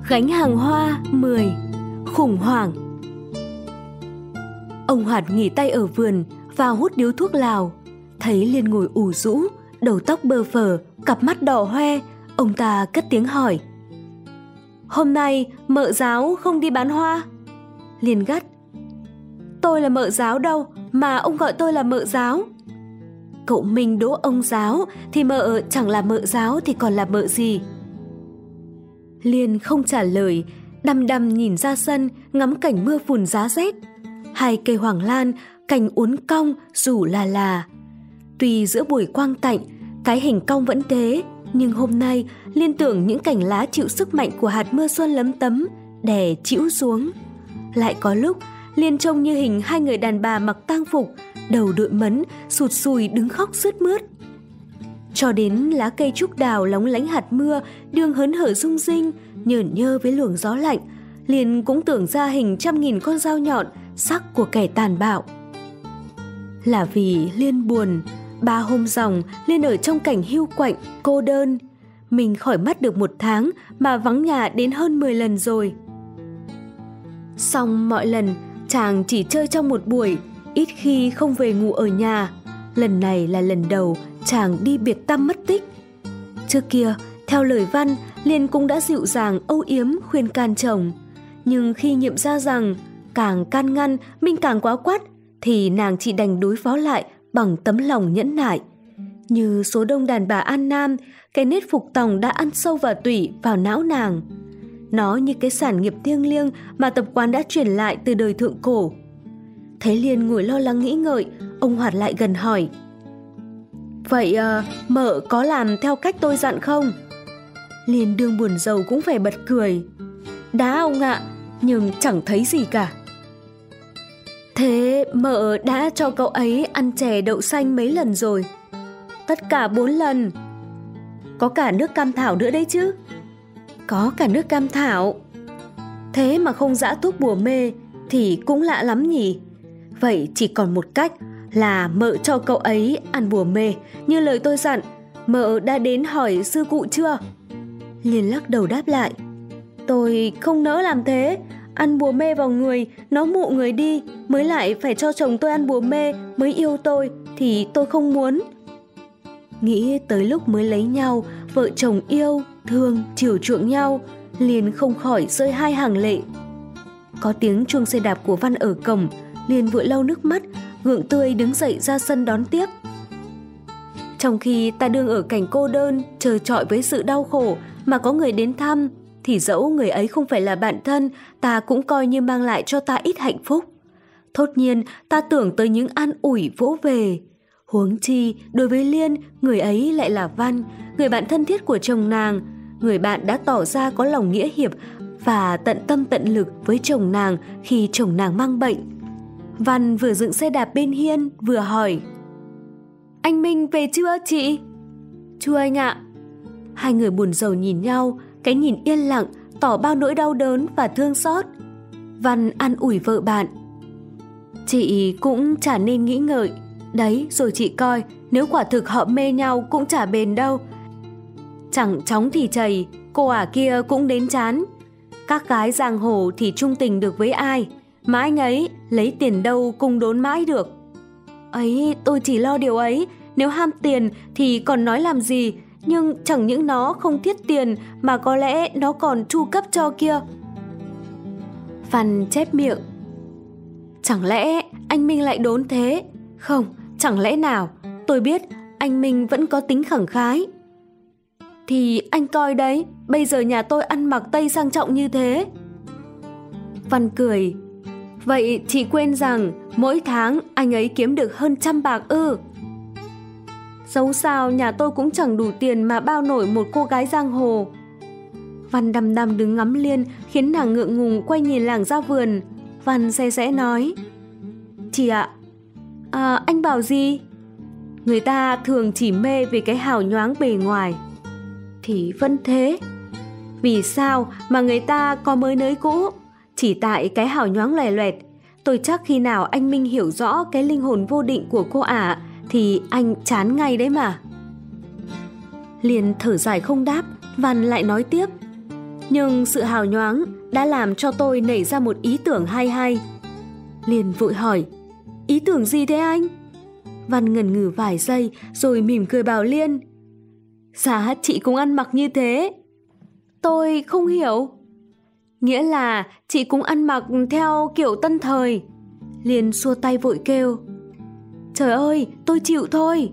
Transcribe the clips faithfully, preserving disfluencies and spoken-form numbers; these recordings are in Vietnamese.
Gánh hàng hoa mười. Khủng hoảng. Ông Hoạt nghỉ tay ở vườn và hút điếu thuốc lào. Thấy Liên ngồi ủ rũ, đầu tóc bơ phờ, cặp mắt đỏ hoe, ông ta cất tiếng hỏi: "Hôm nay mợ giáo không đi bán hoa?" Liên gắt: "Tôi là mợ giáo đâu mà ông gọi tôi là mợ giáo?" "Cậu Minh đỗ ông giáo thì mợ chẳng là mợ giáo thì còn là mợ gì?" Liên không trả lời, đăm đăm nhìn ra sân ngắm cảnh mưa phùn giá rét. Hai cây hoàng lan, cành uốn cong rủ là là. Tuy giữa buổi quang tạnh, cái hình cong vẫn thế, nhưng hôm nay Liên tưởng những cành lá chịu sức mạnh của hạt mưa xuân lấm tấm, đè chĩu xuống. Lại có lúc Liên trông như hình hai người đàn bà mặc tang phục, đầu đội mấn, sụt sùi đứng khóc sướt mướt. Cho đến lá cây trúc đào lóng lánh hạt mưa đương hớn hở rung rinh, nhởn nhơ với luồng gió lạnh, Liên cũng tưởng ra hình trăm nghìn con dao nhọn sắc của kẻ tàn bạo. Là vì Liên buồn, ba hôm dòng Liên ở trong cảnh hiu quạnh, cô đơn. Mình khỏi mắt được một tháng mà vắng nhà đến hơn mười lần rồi. Xong mọi lần chàng chỉ chơi trong một buổi, ít khi không về ngủ ở nhà. Lần này là lần đầu chàng đi biệt tăm mất tích. Trước kia, theo lời Văn, Liên cũng đã dịu dàng âu yếm khuyên can chồng. Nhưng khi nghiệm ra rằng càng can ngăn mình càng quá quắt, thì nàng chỉ đành đối phó lại bằng tấm lòng nhẫn nại. Như số đông đàn bà An Nam, cái nết phục tòng đã ăn sâu vào tủy, vào não nàng. Nó như cái sản nghiệp thiêng liêng mà tập quán đã truyền lại từ đời thượng cổ. Thấy Liên ngồi lo lắng nghĩ ngợi, ông Hoạt lại gần hỏi: "Vậy à, mợ có làm theo cách tôi dặn không?" Liên đương buồn rầu cũng phải bật cười: "Đã ông ạ, nhưng chẳng thấy gì cả." "Thế mợ đã cho cậu ấy ăn chè đậu xanh mấy lần rồi?" "Tất cả bốn lần." "Có cả nước cam thảo nữa đấy chứ?" "Có cả nước cam thảo." "Thế mà không giã thuốc bùa mê thì cũng lạ lắm nhỉ. Vậy chỉ còn một cách là mợ cho cậu ấy ăn bùa mê như lời tôi dặn. Mợ đã đến hỏi sư cụ chưa?" Liên lắc đầu đáp lại: "Tôi không nỡ làm thế. Ăn bùa mê vào người, nó mụ người đi, mới lại phải cho chồng tôi ăn bùa mê mới yêu tôi, thì tôi không muốn." Nghĩ tới lúc mới lấy nhau, vợ chồng yêu, thương, chiều chuộng nhau, Liên không khỏi rơi hai hàng lệ. Có tiếng chuông xe đạp của Văn ở cổng, Liên vội lau nước mắt, gượng tươi đứng dậy ra sân đón tiếp. Trong khi ta đương ở cảnh cô đơn, chờ trọi với sự đau khổ mà có người đến thăm, thì dẫu người ấy không phải là bạn thân, ta cũng coi như mang lại cho ta ít hạnh phúc. Thốt nhiên ta tưởng tới những an ủi vỗ về. Huống chi đối với Liên, người ấy lại là Văn, người bạn thân thiết của chồng nàng, người bạn đã tỏ ra có lòng nghĩa hiệp và tận tâm tận lực với chồng nàng khi chồng nàng mang bệnh. Văn vừa dựng xe đạp bên hiên vừa hỏi: "Anh Minh về chưa chị?" "Chưa anh ạ." Hai người buồn rầu nhìn nhau, cái nhìn yên lặng tỏ bao nỗi đau đớn và thương xót. Văn an ủi vợ bạn: "Chị cũng chả nên nghĩ ngợi. Đấy, rồi chị coi, nếu quả thực họ mê nhau cũng chả bền đâu. Chẳng chóng thì chày, cô ả kia cũng đến chán. Các gái giang hồ thì chung tình được với ai, mà anh ấy lấy tiền đâu cung đốn mãi được." "Ấy, tôi chỉ lo điều ấy, nếu ham tiền thì còn nói làm gì, nhưng chẳng những nó không thiết tiền mà có lẽ nó còn chu cấp cho kia." Văn chép miệng: "Chẳng lẽ anh Minh lại đốn thế? Không, chẳng lẽ nào, tôi biết anh Minh vẫn có tính khẳng khái." "Thì anh coi đấy, bây giờ nhà tôi ăn mặc Tây sang trọng như thế." Văn cười: "Vậy chị quên rằng mỗi tháng anh ấy kiếm được hơn trăm bạc ư?" "Dẫu sao nhà tôi cũng chẳng đủ tiền mà bao nổi một cô gái giang hồ." Văn đăm đăm đứng ngắm Liên khiến nàng ngượng ngùng quay nhìn làng ra vườn. Văn xe sẽ nói: "Chị ạ." "À, anh bảo gì?" "Người ta thường chỉ mê về cái hào nhoáng bề ngoài." "Thì vẫn thế." "Vì sao mà người ta có mới nới cũ? Chỉ tại cái hào nhoáng loè loẹt. Tôi chắc khi nào anh Minh hiểu rõ cái linh hồn vô định của cô ả thì anh chán ngay đấy mà." Liên thở dài không đáp. Văn lại nói tiếp: Nhưng sự hào nhoáng đã làm cho tôi nảy ra một ý tưởng hay hay. Liền vội hỏi, ý tưởng gì thế anh? Văn ngần ngừ vài giây rồi mỉm cười bảo Liên, dạ chị cũng ăn mặc như thế. Tôi không hiểu. Nghĩa là chị cũng ăn mặc theo kiểu tân thời. Liên xua tay vội kêu, trời ơi, tôi chịu thôi.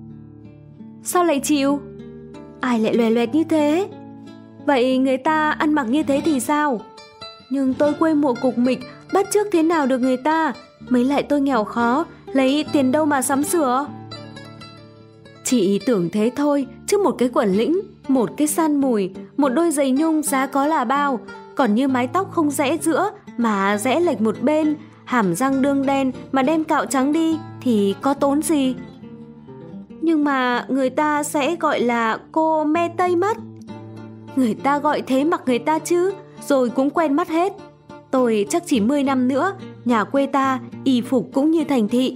Sao lại chịu? Ai lại loè loẹt như thế? Vậy người ta ăn mặc như thế thì sao? Nhưng tôi quê mùa cục mịch, bắt chước thế nào được người ta? Mấy lại tôi nghèo khó, lấy tiền đâu mà sắm sửa? Chị tưởng thế thôi, chứ một cái quần lĩnh, một cái san mùi, một đôi giày nhung giá có là bao. Còn như mái tóc không rẽ giữa mà rẽ lệch một bên, hàm răng đương đen mà đem cạo trắng đi thì có tốn gì. Nhưng mà người ta sẽ gọi là cô me tây mất. Người ta gọi thế mặc người ta chứ, rồi cũng quen mất hết. Tôi chắc chỉ mười năm nữa, nhà quê ta y phục cũng như thành thị.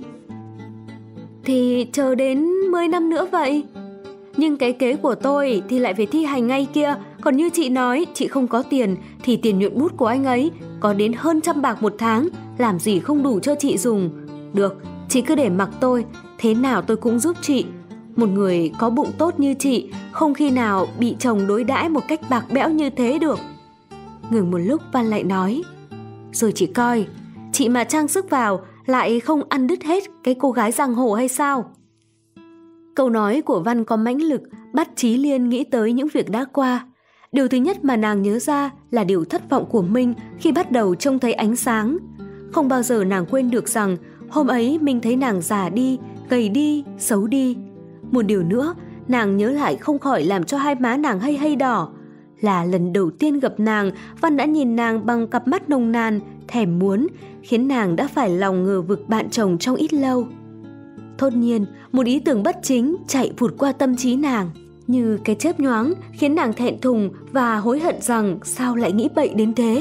Thì chờ đến mười năm nữa vậy. Nhưng cái kế của tôi thì lại phải thi hành ngay kia. Còn như chị nói, chị không có tiền thì tiền nhuận bút của anh ấy có đến hơn trăm bạc một tháng, làm gì không đủ cho chị dùng. Được, chị cứ để mặc tôi, thế nào tôi cũng giúp chị. Một người có bụng tốt như chị không khi nào bị chồng đối đãi một cách bạc bẽo như thế được. Ngừng một lúc Văn lại nói, rồi chị coi, chị mà trang sức vào lại không ăn đứt hết cái cô gái giang hồ hay sao? Câu nói của Văn có mãnh lực, bắt trí Liên nghĩ tới những việc đã qua. Điều thứ nhất mà nàng nhớ ra là điều thất vọng của Minh khi bắt đầu trông thấy ánh sáng. Không bao giờ nàng quên được rằng hôm ấy Minh thấy nàng già đi, gầy đi, xấu đi. Một điều nữa, nàng nhớ lại không khỏi làm cho hai má nàng hay hay đỏ. Là lần đầu tiên gặp nàng, Văn đã nhìn nàng bằng cặp mắt nồng nàn, thèm muốn, khiến nàng đã phải lòng ngờ vực bạn chồng trong ít lâu. Thốt nhiên, một ý tưởng bất chính chạy vụt qua tâm trí nàng, như cái chớp nhoáng khiến nàng thẹn thùng và hối hận rằng sao lại nghĩ bậy đến thế.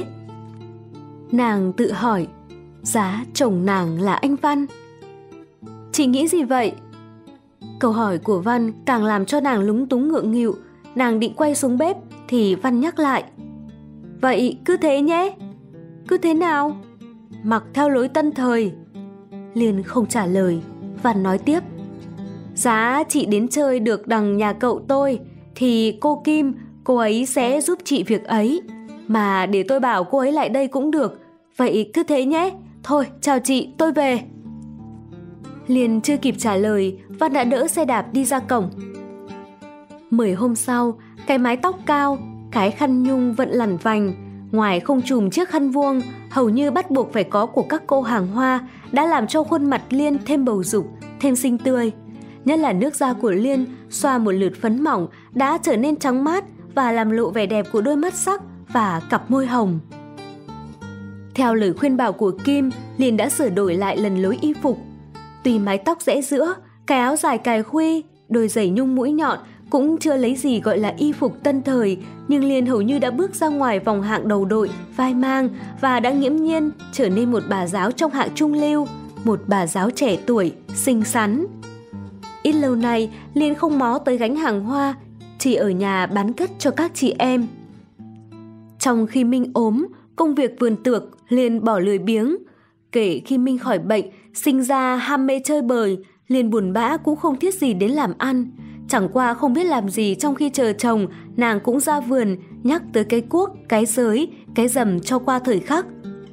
Nàng tự hỏi, giá chồng nàng là anh Văn. Chị nghĩ gì vậy? Câu hỏi của Văn càng làm cho nàng lúng túng ngượng nghịu. Nàng định quay xuống bếp thì Văn nhắc lại, vậy cứ thế nhé. Cứ thế nào? Mặc theo lối tân thời. Liên không trả lời. Văn nói tiếp, giá chị đến chơi được đằng nhà cậu tôi thì cô Kim, cô ấy sẽ giúp chị việc ấy. Mà để tôi bảo cô ấy lại đây cũng được. Vậy cứ thế nhé. Thôi chào chị, tôi về. Liên chưa kịp trả lời, Văn đã đỡ xe đạp đi ra cổng. Mười hôm sau, cái mái tóc cao, cái khăn nhung vẫn lằn vành, ngoài không trùm chiếc khăn vuông hầu như bắt buộc phải có của các cô hàng hoa, đã làm cho khuôn mặt Liên thêm bầu dục, thêm xinh tươi. Nhất là nước da của Liên xoa một lượt phấn mỏng đã trở nên trắng mát và làm lộ vẻ đẹp của đôi mắt sắc và cặp môi hồng. Theo lời khuyên bảo của Kim, Liên đã sửa đổi lại lần lối y phục. Tuy mái tóc rẽ giữa, cái áo dài cài khuy, đôi giày nhung mũi nhọn cũng chưa lấy gì gọi là y phục tân thời, nhưng Liên hầu như đã bước ra ngoài vòng hạng đầu đội, vai mang và đã nghiễm nhiên trở nên một bà giáo trong hạng trung lưu, một bà giáo trẻ tuổi, xinh xắn. Ít lâu nay, Liên không mó tới gánh hàng hoa, chỉ ở nhà bán cất cho các chị em. Trong khi Minh ốm, công việc vườn tược Liên bỏ lười biếng. Kể khi Minh khỏi bệnh, sinh ra ham mê chơi bời, Liên buồn bã cũng không thiết gì đến làm ăn. Chẳng qua không biết làm gì trong khi chờ chồng, nàng cũng ra vườn, nhắc tới cái cuốc, cái giới, cái rầm cho qua thời khắc.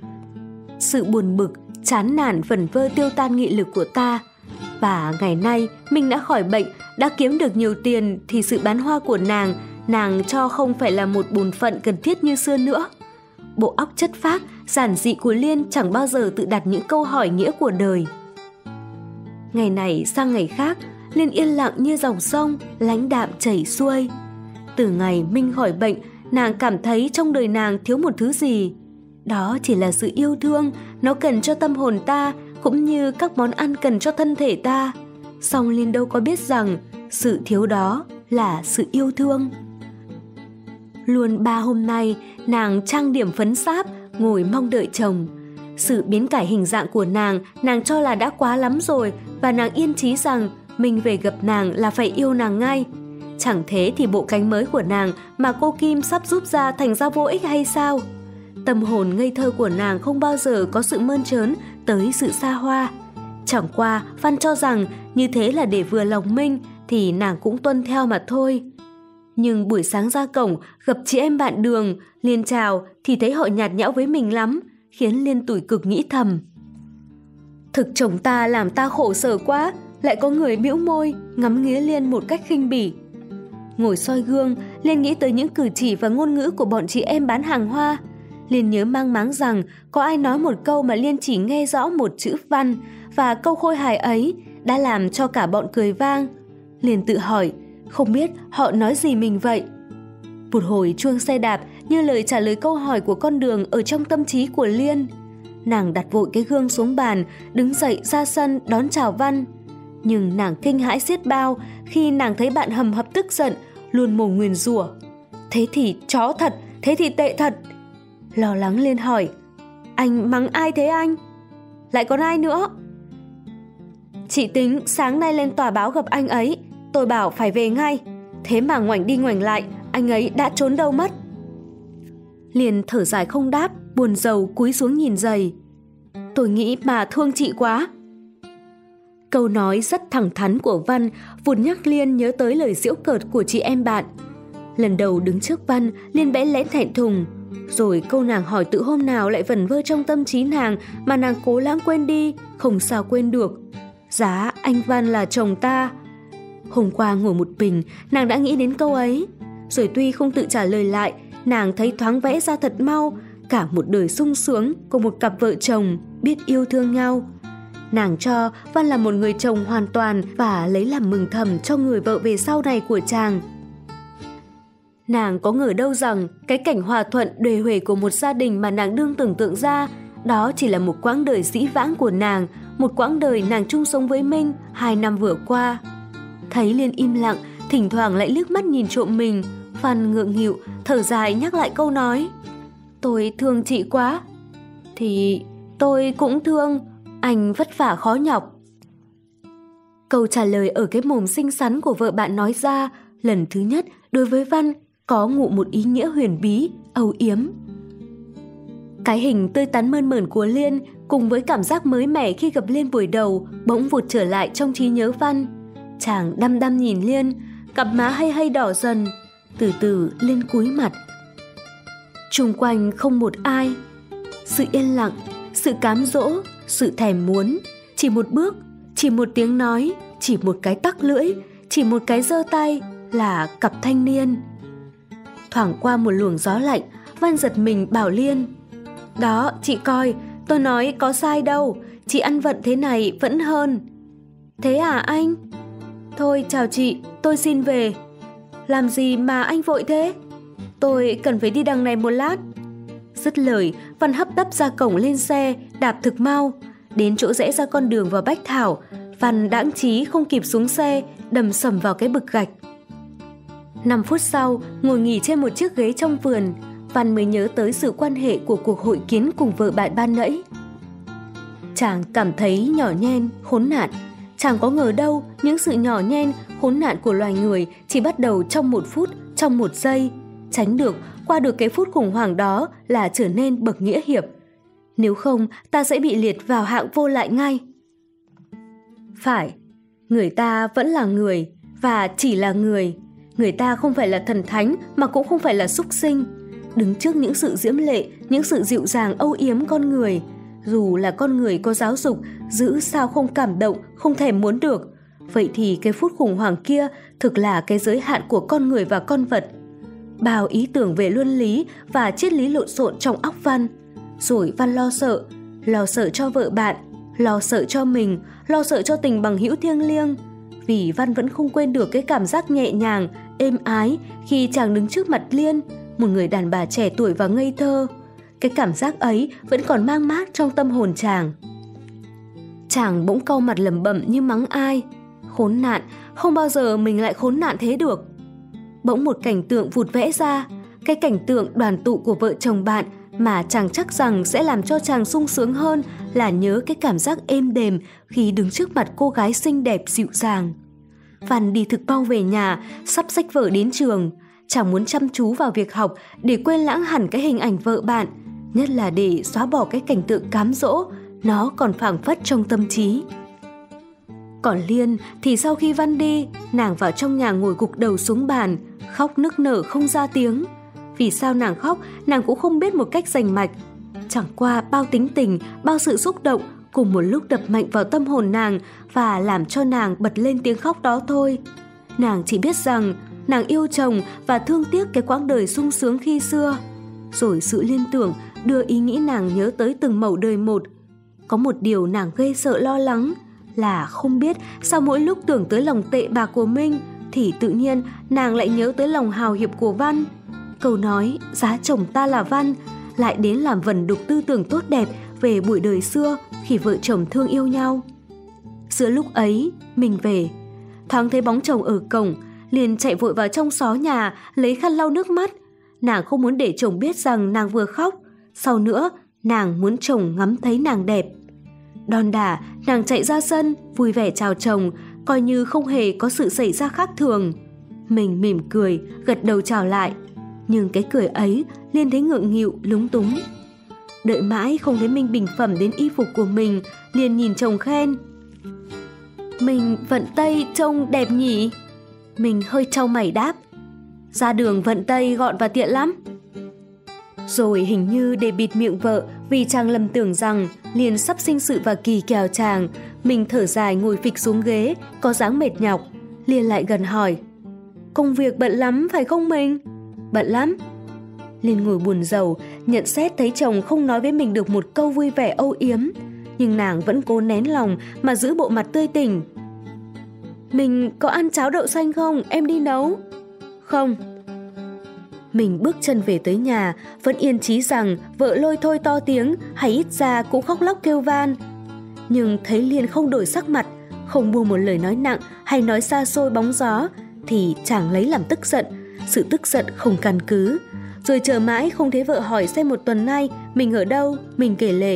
Sự buồn bực, chán nản vẩn vơ tiêu tan nghị lực của ta. Và ngày nay, Minh đã khỏi bệnh, đã kiếm được nhiều tiền thì sự bán hoa của nàng, nàng cho không phải là một bổn phận cần thiết như xưa nữa. Bộ óc chất phác, giản dị của Liên chẳng bao giờ tự đặt những câu hỏi nghĩa của đời. Ngày này sang ngày khác, Liên yên lặng như dòng sông, lãnh đạm chảy xuôi. Từ ngày Minh khỏi bệnh, nàng cảm thấy trong đời nàng thiếu một thứ gì. Đó chỉ là sự yêu thương, nó cần cho tâm hồn ta, cũng như các món ăn cần cho thân thể ta. Song Liên đâu có biết rằng sự thiếu đó là sự yêu thương. Luôn ba hôm nay, nàng trang điểm phấn sáp, ngồi mong đợi chồng. Sự biến cải hình dạng của nàng, nàng cho là đã quá lắm rồi, và nàng yên chí rằng mình về gặp nàng là phải yêu nàng ngay. Chẳng thế thì bộ cánh mới của nàng mà cô Kim sắp giúp ra thành ra vô ích hay sao? Tâm hồn ngây thơ của nàng không bao giờ có sự mơn trớn tới sự xa hoa. Chẳng qua Văn cho rằng như thế là để vừa lòng Minh thì nàng cũng tuân theo mà thôi. Nhưng buổi sáng ra cổng gặp chị em bạn Đường, Liên chào thì thấy họ nhạt nhẽo với mình lắm, khiến Liên tủi cực nghĩ thầm. Thực chồng ta làm ta khổ sở quá. Lại có người bĩu môi, ngắm nghía Liên một cách khinh bỉ. Ngồi soi gương, Liên nghĩ tới những cử chỉ và ngôn ngữ của bọn chị em bán hàng hoa. Liên nhớ mang máng rằng có ai nói một câu mà Liên chỉ nghe rõ một chữ Văn, và câu khôi hài ấy đã làm cho cả bọn cười vang. Liên tự hỏi, không biết họ nói gì mình vậy? Một hồi chuông xe đạp như lời trả lời câu hỏi của con Đường ở trong tâm trí của Liên. Nàng đặt vội cái gương xuống bàn, đứng dậy ra sân đón chào Văn. Nhưng nàng kinh hãi xiết bao khi nàng thấy bạn hầm hập tức giận, luôn mồm nguyền rủa. Thế thì chó thật, thế thì tệ thật. Lo lắng Liên hỏi, anh mắng ai thế anh? Lại còn ai nữa? Chị tính sáng nay lên tòa báo gặp anh ấy, tôi bảo phải về ngay. Thế mà ngoảnh đi ngoảnh lại, anh ấy đã trốn đâu mất? Liên thở dài không đáp, buồn rầu cúi xuống nhìn giày. Tôi nghĩ mà thương chị quá. Câu nói rất thẳng thắn của Văn vụt nhắc Liên nhớ tới lời giễu cợt của chị em bạn. Lần đầu đứng trước Văn, Liên bẽ lẽn thẹn thùng. Rồi câu nàng hỏi tự hôm nào lại vẩn vơ trong tâm trí nàng mà nàng cố lãng quên đi, không sao quên được. Giá anh Văn là chồng ta. Hôm qua ngồi một mình, nàng đã nghĩ đến câu ấy. Rồi tuy không tự trả lời lại, nàng thấy thoáng vẽ ra thật mau cả một đời sung sướng của một cặp vợ chồng biết yêu thương nhau. Nàng cho Văn là một người chồng hoàn toàn và lấy làm mừng thầm cho người vợ về sau này của chàng. Nàng có ngờ đâu rằng cái cảnh hòa thuận đuề huề của một gia đình mà nàng đương tưởng tượng ra, đó chỉ là một quãng đời dĩ vãng của nàng, một quãng đời nàng chung sống với Minh hai năm vừa qua. Thấy Liên im lặng, thỉnh thoảng lại liếc mắt nhìn trộm mình, Văn ngượng nghịu, thở dài nhắc lại câu nói. Tôi thương chị quá. Thì tôi cũng thương, anh vất vả khó nhọc. Câu trả lời ở cái mồm xinh xắn của vợ bạn nói ra, lần thứ nhất đối với Văn có ngụ một ý nghĩa huyền bí, âu yếm. Cái hình tươi tắn mơn mởn của Liên cùng với cảm giác mới mẻ khi gặp Liên buổi đầu bỗng vụt trở lại trong trí nhớ Văn. Chàng đăm đăm nhìn Liên, cặp má hay hay đỏ dần. Từ từ Liên cúi mặt. Chung quanh không một ai. Sự yên lặng, sự cám dỗ, sự thèm muốn. Chỉ một bước, chỉ một tiếng nói, chỉ một cái tắc lưỡi, chỉ một cái giơ tay là cặp thanh niên. Thoảng qua một luồng gió lạnh, Văn giật mình bảo Liên. Đó, chị coi, tôi nói có sai đâu, chị ăn vận thế này vẫn hơn. Thế à anh? Thôi chào chị, tôi xin về. Làm gì mà anh vội thế? Tôi cần phải đi đằng này một lát. Dứt lời, Văn hấp tấp ra cổng lên xe, đạp thực mau. Đến chỗ rẽ ra con đường vào Bách Thảo, Văn đãng trí không kịp xuống xe, đầm sầm vào cái bực gạch. Năm phút sau, ngồi nghỉ trên một chiếc ghế trong vườn, Văn mới nhớ tới sự quan hệ của cuộc hội kiến cùng vợ bạn ban nãy. Chàng cảm thấy nhỏ nhen, khốn nạn. Chàng có ngờ đâu những sự nhỏ nhen, khốn nạn của loài người chỉ bắt đầu trong một phút, trong một giây. Tránh được, qua được cái phút khủng hoảng đó là trở nên bậc nghĩa hiệp. Nếu không, ta sẽ bị liệt vào hạng vô lại ngay. Phải, người ta vẫn là người, và chỉ là người. Người ta không phải là thần thánh mà cũng không phải là súc sinh. Đứng trước những sự diễm lệ, những sự dịu dàng âu yếm con người, dù là con người có giáo dục, giữ sao không cảm động, không thèm muốn được. Vậy thì cái phút khủng hoảng kia thực là cái giới hạn của con người và con vật. Bao ý tưởng về luân lý và triết lý lộn xộn trong óc Văn. Rồi Văn lo sợ, lo sợ cho vợ bạn, lo sợ cho mình, lo sợ cho tình bằng hữu thiêng liêng. Vì Văn vẫn không quên được cái cảm giác nhẹ nhàng, êm ái khi chàng đứng trước mặt Liên, một người đàn bà trẻ tuổi và ngây thơ. Cái cảm giác ấy vẫn còn mang mát trong tâm hồn chàng. Chàng bỗng cau mặt lẩm bẩm như mắng ai. Khốn nạn, không bao giờ mình lại khốn nạn thế được. Bỗng một cảnh tượng vụt vẽ ra, cái cảnh tượng đoàn tụ của vợ chồng bạn mà chàng chắc rằng sẽ làm cho chàng sung sướng hơn là nhớ cái cảm giác êm đềm khi đứng trước mặt cô gái xinh đẹp dịu dàng. Văn đi thực bao về nhà, sắp xách vở đến trường. Chàng muốn chăm chú vào việc học để quên lãng hẳn cái hình ảnh vợ bạn, nhất là để xóa bỏ cái cảnh tượng cám dỗ nó còn phảng phất trong tâm trí. Còn Liên thì sau khi Văn đi, nàng vào trong nhà ngồi gục đầu xuống bàn, khóc nức nở không ra tiếng. Vì sao nàng khóc, nàng cũng không biết một cách rành mạch. Chẳng qua bao tính tình, bao sự xúc động cùng một lúc đập mạnh vào tâm hồn nàng và làm cho nàng bật lên tiếng khóc đó thôi. Nàng chỉ biết rằng nàng yêu chồng và thương tiếc cái quãng đời sung sướng khi xưa. Rồi sự liên tưởng đưa ý nghĩ nàng nhớ tới từng mẩu đời một. Có một điều nàng ghê sợ lo lắng là không biết sao mỗi lúc tưởng tới lòng tệ bạc của Minh thì tự nhiên nàng lại nhớ tới lòng hào hiệp của Văn. Câu nói giá chồng ta là Văn lại đến làm vẩn đục tư tưởng tốt đẹp về buổi đời xưa khi vợ chồng thương yêu nhau. Giữa lúc ấy, Minh về, thoáng thấy bóng chồng ở cổng, liền chạy vội vào trong xó nhà lấy khăn lau nước mắt. Nàng không muốn để chồng biết rằng nàng vừa khóc. Sau nữa, nàng muốn chồng ngắm thấy nàng đẹp. Đon đả, nàng chạy ra sân, vui vẻ chào chồng, coi như không hề có sự xảy ra khác thường. Mình mỉm cười, gật đầu chào lại. Nhưng cái cười ấy Liên thấy ngượng nghịu, lúng túng. Đợi mãi không thấy Minh bình phẩm đến y phục của mình, liền nhìn chồng khen: "Mình vận tây trông đẹp nhỉ?" Mình hơi chau mày đáp: "Ra đường vận tây gọn và tiện lắm." Rồi hình như để bịt miệng vợ vì chàng lầm tưởng rằng Liên sắp sinh sự và kỳ kèo chàng, mình thở dài ngồi phịch xuống ghế, có dáng mệt nhọc. Liên lại gần hỏi: "Công việc bận lắm phải không mình?" "Bận lắm." Liên ngồi buồn rầu, nhận xét thấy chồng không nói với mình được một câu vui vẻ âu yếm, nhưng nàng vẫn cố nén lòng mà giữ bộ mặt tươi tỉnh. "Mình có ăn cháo đậu xanh không? Em đi nấu." "Không." Mình bước chân về tới nhà, vẫn yên chí rằng vợ lôi thôi to tiếng hay ít ra cũng khóc lóc kêu van. Nhưng thấy Liên không đổi sắc mặt, không buông một lời nói nặng hay nói xa xôi bóng gió, thì chàng lấy làm tức giận, sự tức giận không căn cứ. Rồi chờ mãi không thấy vợ hỏi xem một tuần nay mình ở đâu, mình kể lể: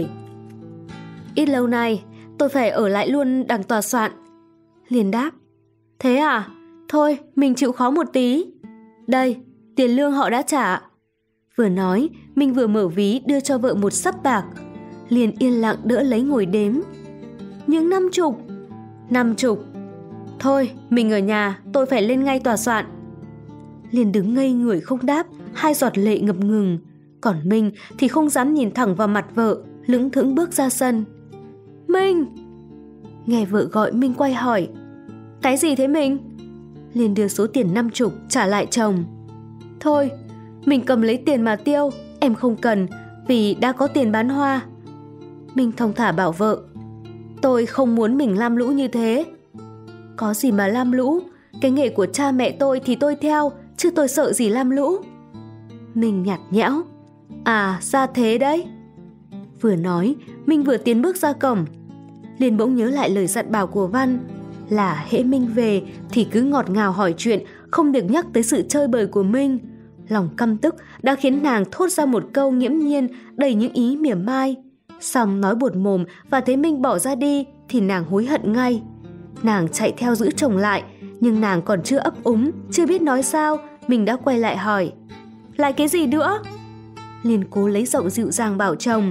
"Ít lâu nay tôi phải ở lại luôn đằng tòa soạn." Liên đáp: "Thế à? Thôi mình chịu khó một tí. Đây, tiền lương họ đã trả." Vừa nói, mình vừa mở ví đưa cho vợ một sấp bạc. Liên yên lặng đỡ lấy ngồi đếm. "Những năm chục." "Năm chục. Thôi, mình ở nhà, tôi phải lên ngay tòa soạn." Liên đứng ngây người không đáp, hai giọt lệ ngập ngừng. Còn Minh thì không dám nhìn thẳng vào mặt vợ, lững thững bước ra sân. "Minh!" Nghe vợ gọi, Minh quay hỏi: "Cái gì thế mình?" Liên đưa số tiền năm chục trả lại chồng. "Thôi, mình cầm lấy tiền mà tiêu, em không cần, vì đã có tiền bán hoa." Minh thong thả bảo vợ: "Tôi không muốn mình lam lũ như thế." "Có gì mà lam lũ, cái nghề của cha mẹ tôi thì tôi theo, chứ tôi sợ gì lam lũ." Minh nhạt nhẽo: "À, ra thế đấy." Vừa nói, Minh vừa tiến bước ra cổng. Liên bỗng nhớ lại lời dặn bảo của Văn là hễ Minh về thì cứ ngọt ngào hỏi chuyện, không được nhắc tới sự chơi bời của Minh. Lòng căm tức đã khiến nàng thốt ra một câu nghiễm nhiên đầy những ý mỉa mai. Xong nói buột mồm và thấy Minh bỏ ra đi thì nàng hối hận ngay. Nàng chạy theo giữ chồng lại, nhưng nàng còn chưa ấp úng, chưa biết nói sao, mình đã quay lại hỏi: "Lại cái gì nữa?" Liên cố lấy giọng dịu dàng bảo chồng: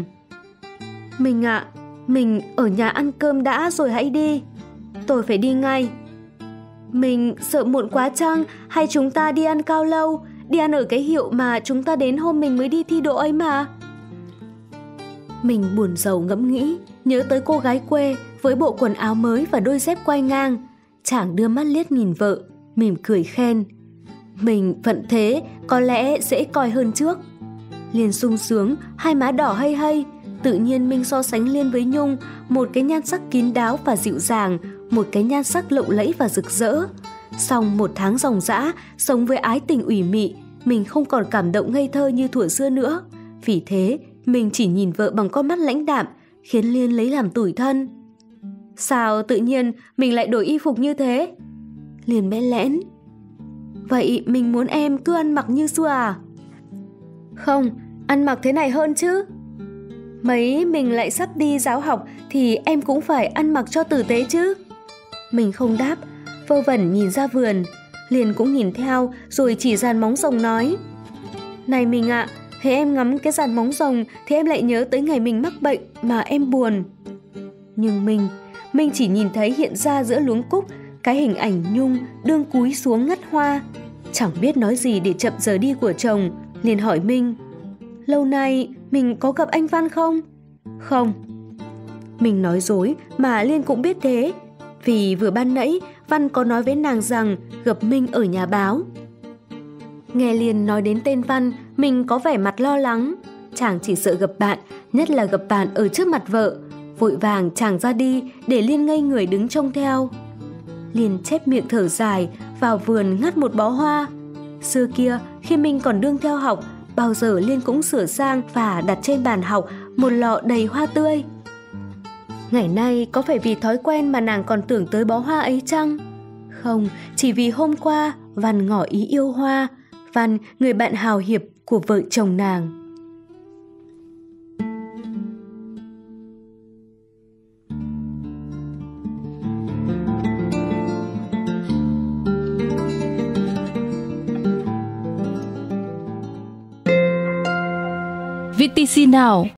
"Mình ạ, à, mình ở nhà ăn cơm đã rồi hãy đi. Tôi phải đi ngay." "Mình sợ muộn quá chăng, hay chúng ta đi ăn cao lâu, đi ăn ở cái hiệu mà chúng ta đến hôm mình mới đi thi đỗ ấy mà." Mình buồn rầu ngẫm nghĩ, nhớ tới cô gái quê với bộ quần áo mới và đôi dép quai ngang. Chàng đưa mắt liếc nhìn vợ, mỉm cười khen: "Mình vẫn thế, có lẽ dễ coi hơn trước." Liên sung sướng, hai má đỏ hay hay. Tự nhiên Minh so sánh Liên với Nhung, một cái nhan sắc kín đáo và dịu dàng, một cái nhan sắc lộng lẫy và rực rỡ. Xong một tháng ròng rã, sống với ái tình ủy mị, mình không còn cảm động ngây thơ như thuở xưa nữa. Vì thế, mình chỉ nhìn vợ bằng con mắt lãnh đạm, khiến Liên lấy làm tủi thân. "Sao tự nhiên mình lại đổi y phục như thế?" Liên bẽ lẽn: "Vậy mình muốn em cứ ăn mặc như xưa à?" "Không, ăn mặc thế này hơn chứ. Mấy mình lại sắp đi giáo học thì em cũng phải ăn mặc cho tử tế chứ." Mình không đáp, vơ vẩn nhìn ra vườn. Liền cũng nhìn theo rồi chỉ dàn móng rồng nói: Này mình ạ, à, thấy em ngắm cái dàn móng rồng thì em lại nhớ tới ngày mình mắc bệnh mà em buồn. Nhưng mình, mình chỉ nhìn thấy hiện ra giữa luống cúc cái hình ảnh Nhung đương cúi xuống ngắt hoa. Chẳng biết nói gì để chậm giờ đi của chồng, liền hỏi Minh: Lâu nay mình có gặp anh Văn không? Không. Mình nói dối mà Liên cũng biết thế, vì vừa ban nãy Văn có nói với nàng rằng gặp Minh ở nhà báo. Nghe Liên nói đến tên Văn, mình có vẻ mặt lo lắng. Chàng chỉ sợ gặp bạn, nhất là gặp bạn ở trước mặt vợ. Vội vàng chàng ra đi để Liên ngây người đứng trông theo. Liên chép miệng thở dài, vào vườn ngắt một bó hoa. Xưa kia khi mình còn đương theo học, bao giờ Liên cũng sửa sang và đặt trên bàn học một lọ đầy hoa tươi. Ngày nay có phải vì thói quen mà nàng còn tưởng tới bó hoa ấy chăng? Không, chỉ vì hôm qua Văn ngỏ ý yêu hoa. Văn, người bạn hào hiệp của vợ chồng nàng. vê tê xê Now